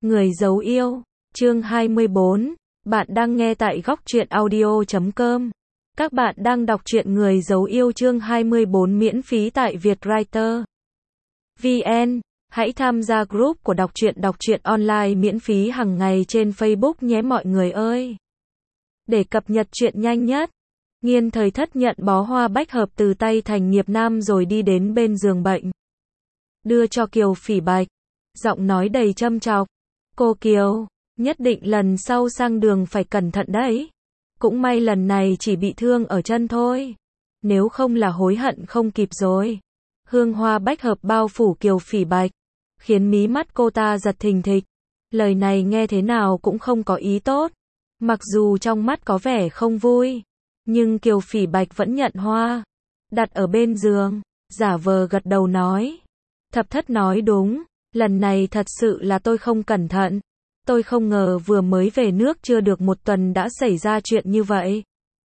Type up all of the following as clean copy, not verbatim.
Người giấu yêu, chương 24. Bạn đang nghe tại góc truyện audio.com. Các bạn đang đọc truyện Người giấu yêu chương 24 miễn phí tại Vietwriter VN. Hãy tham gia group của đọc truyện online miễn phí hàng ngày trên Facebook nhé mọi người ơi. Để cập nhật truyện nhanh nhất, Nghiên Thời Thất nhận bó hoa bách hợp từ tay Thành Nghiệp Nam rồi đi đến bên giường bệnh. Đưa cho Kiều Phỉ Bạch, giọng nói đầy châm chọc. Cô Kiều, nhất định lần sau sang đường phải cẩn thận đấy. Cũng may lần này chỉ bị thương ở chân thôi. Nếu không là hối hận không kịp rồi. Hương hoa bách hợp bao phủ Kiều Phỉ Bạch, khiến mí mắt cô ta giật thình thịch. Lời này nghe thế nào cũng không có ý tốt. Mặc dù trong mắt có vẻ không vui, nhưng Kiều Phỉ Bạch vẫn nhận hoa, đặt ở bên giường, giả vờ gật đầu nói. Thập thất nói đúng, lần này thật sự là tôi không cẩn thận. Tôi không ngờ vừa mới về nước chưa được một tuần đã xảy ra chuyện như vậy.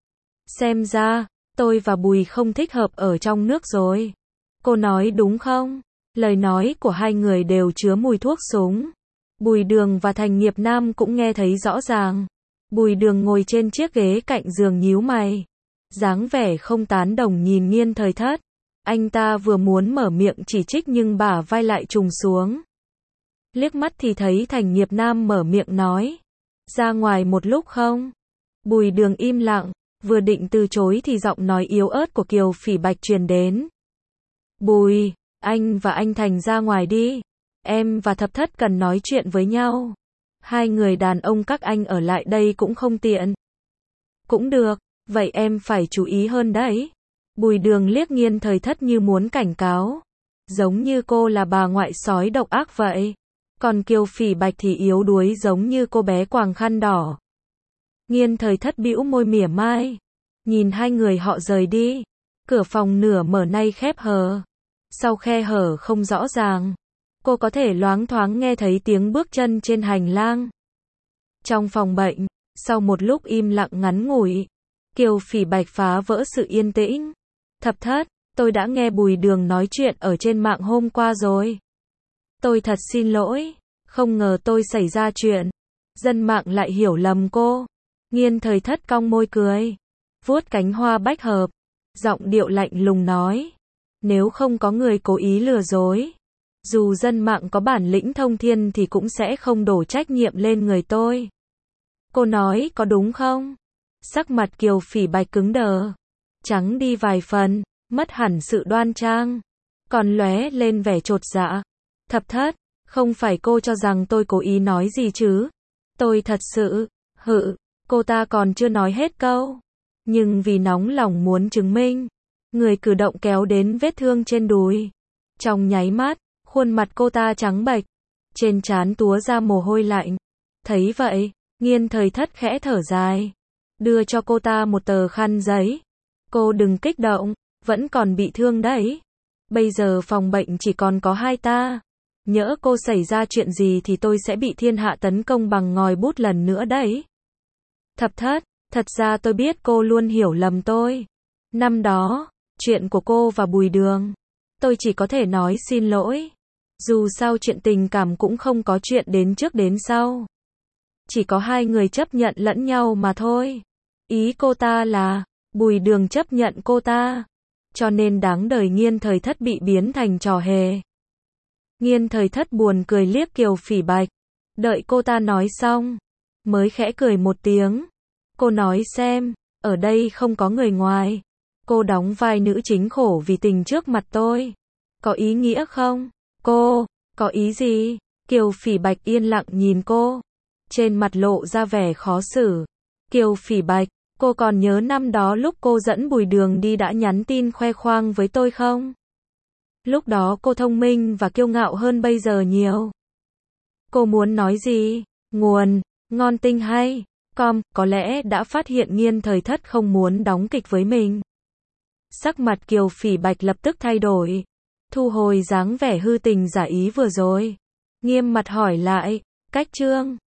Xem ra, tôi và Bùi không thích hợp ở trong nước rồi. Cô nói đúng không? Lời nói của hai người đều chứa mùi thuốc súng. Bùi Đường và Thành Nghiệp Nam cũng nghe thấy rõ ràng. Bùi Đường ngồi trên chiếc ghế cạnh giường nhíu mày, dáng vẻ không tán đồng nhìn Nghiên Thời Thất. Anh ta vừa muốn mở miệng chỉ trích nhưng bả vai lại trùng xuống. Liếc mắt thì thấy Thành Nghiệp Nam mở miệng nói. Ra ngoài một lúc không? Bùi Đường im lặng, vừa định từ chối thì giọng nói yếu ớt của Kiều Phỉ Bạch truyền đến. Bùi, anh và anh Thành ra ngoài đi. Em và Thập Thất cần nói chuyện với nhau. Hai người đàn ông các anh ở lại đây cũng không tiện. Cũng được, vậy em phải chú ý hơn đấy. Bùi Đường liếc Nghiên Thời Thất như muốn cảnh cáo. Giống như cô là bà ngoại sói độc ác vậy. Còn Kiều Phỉ Bạch thì yếu đuối giống như cô bé quàng khăn đỏ. Nghiên Thời Thất bĩu môi mỉa mai, nhìn hai người họ rời đi. Cửa phòng nửa mở nay khép hờ. Sau khe hở không rõ ràng, cô có thể loáng thoáng nghe thấy tiếng bước chân trên hành lang. Trong phòng bệnh, sau một lúc im lặng ngắn ngủi, Kiều Phỉ Bạch phá vỡ sự yên tĩnh. Thập Thất, tôi đã nghe Bùi Đường nói chuyện ở trên mạng hôm qua rồi. Tôi thật xin lỗi, không ngờ tôi xảy ra chuyện. Dân mạng lại hiểu lầm cô. Nghiên Thời Thất cong môi cười, vuốt cánh hoa bách hợp, giọng điệu lạnh lùng nói. Nếu không có người cố ý lừa dối, dù dân mạng có bản lĩnh thông thiên thì cũng sẽ không đổ trách nhiệm lên người tôi. Cô nói có đúng không? Sắc mặt Kiều Phỉ Bạch cứng đờ, trắng đi vài phần, mất hẳn sự đoan trang, còn lóe lên vẻ chột dạ. Thập Thất, không phải cô cho rằng tôi cố ý nói gì chứ? Tôi thật sự, cô ta còn chưa nói hết câu. Nhưng vì nóng lòng muốn chứng minh, người cử động kéo đến vết thương trên đùi. Trong nháy mắt, khuôn mặt cô ta trắng bệch, trên trán túa ra mồ hôi lạnh. Thấy vậy, Nghiên Thời Thất khẽ thở dài, đưa cho cô ta một tờ khăn giấy. Cô đừng kích động, vẫn còn bị thương đấy. Bây giờ phòng bệnh chỉ còn có hai ta. Nhỡ cô xảy ra chuyện gì thì tôi sẽ bị thiên hạ tấn công bằng ngòi bút lần nữa đấy. Thập Thất, thật ra tôi biết cô luôn hiểu lầm tôi. Năm đó, chuyện của cô và Bùi Đường, tôi chỉ có thể nói xin lỗi. Dù sao chuyện tình cảm cũng không có chuyện đến trước đến sau. Chỉ có hai người chấp nhận lẫn nhau mà thôi. Ý cô ta là, Bùi Đường chấp nhận cô ta, cho nên đáng đời Nghiên Thời Thất bị biến thành trò hề. Nghiên Thời Thất buồn cười liếc Kiều Phỉ Bạch, đợi cô ta nói xong, mới khẽ cười một tiếng. Cô nói xem, ở đây không có người ngoài. Cô đóng vai nữ chính khổ vì tình trước mặt tôi. Có ý nghĩa không? Cô, có ý gì? Kiều Phỉ Bạch yên lặng nhìn cô, trên mặt lộ ra vẻ khó xử. Kiều Phỉ Bạch, cô còn nhớ năm đó lúc cô dẫn Bùi Đường đi đã nhắn tin khoe khoang với tôi không? Lúc đó cô thông minh và kiêu ngạo hơn bây giờ nhiều. Cô muốn nói gì? Nguồn, ngon tinh hay. Có lẽ đã phát hiện Nghiên Thời Thất không muốn đóng kịch với mình. Sắc mặt Kiều Phỉ Bạch lập tức thay đổi, thu hồi dáng vẻ hư tình giả ý vừa rồi, nghiêm mặt hỏi lại, cách chương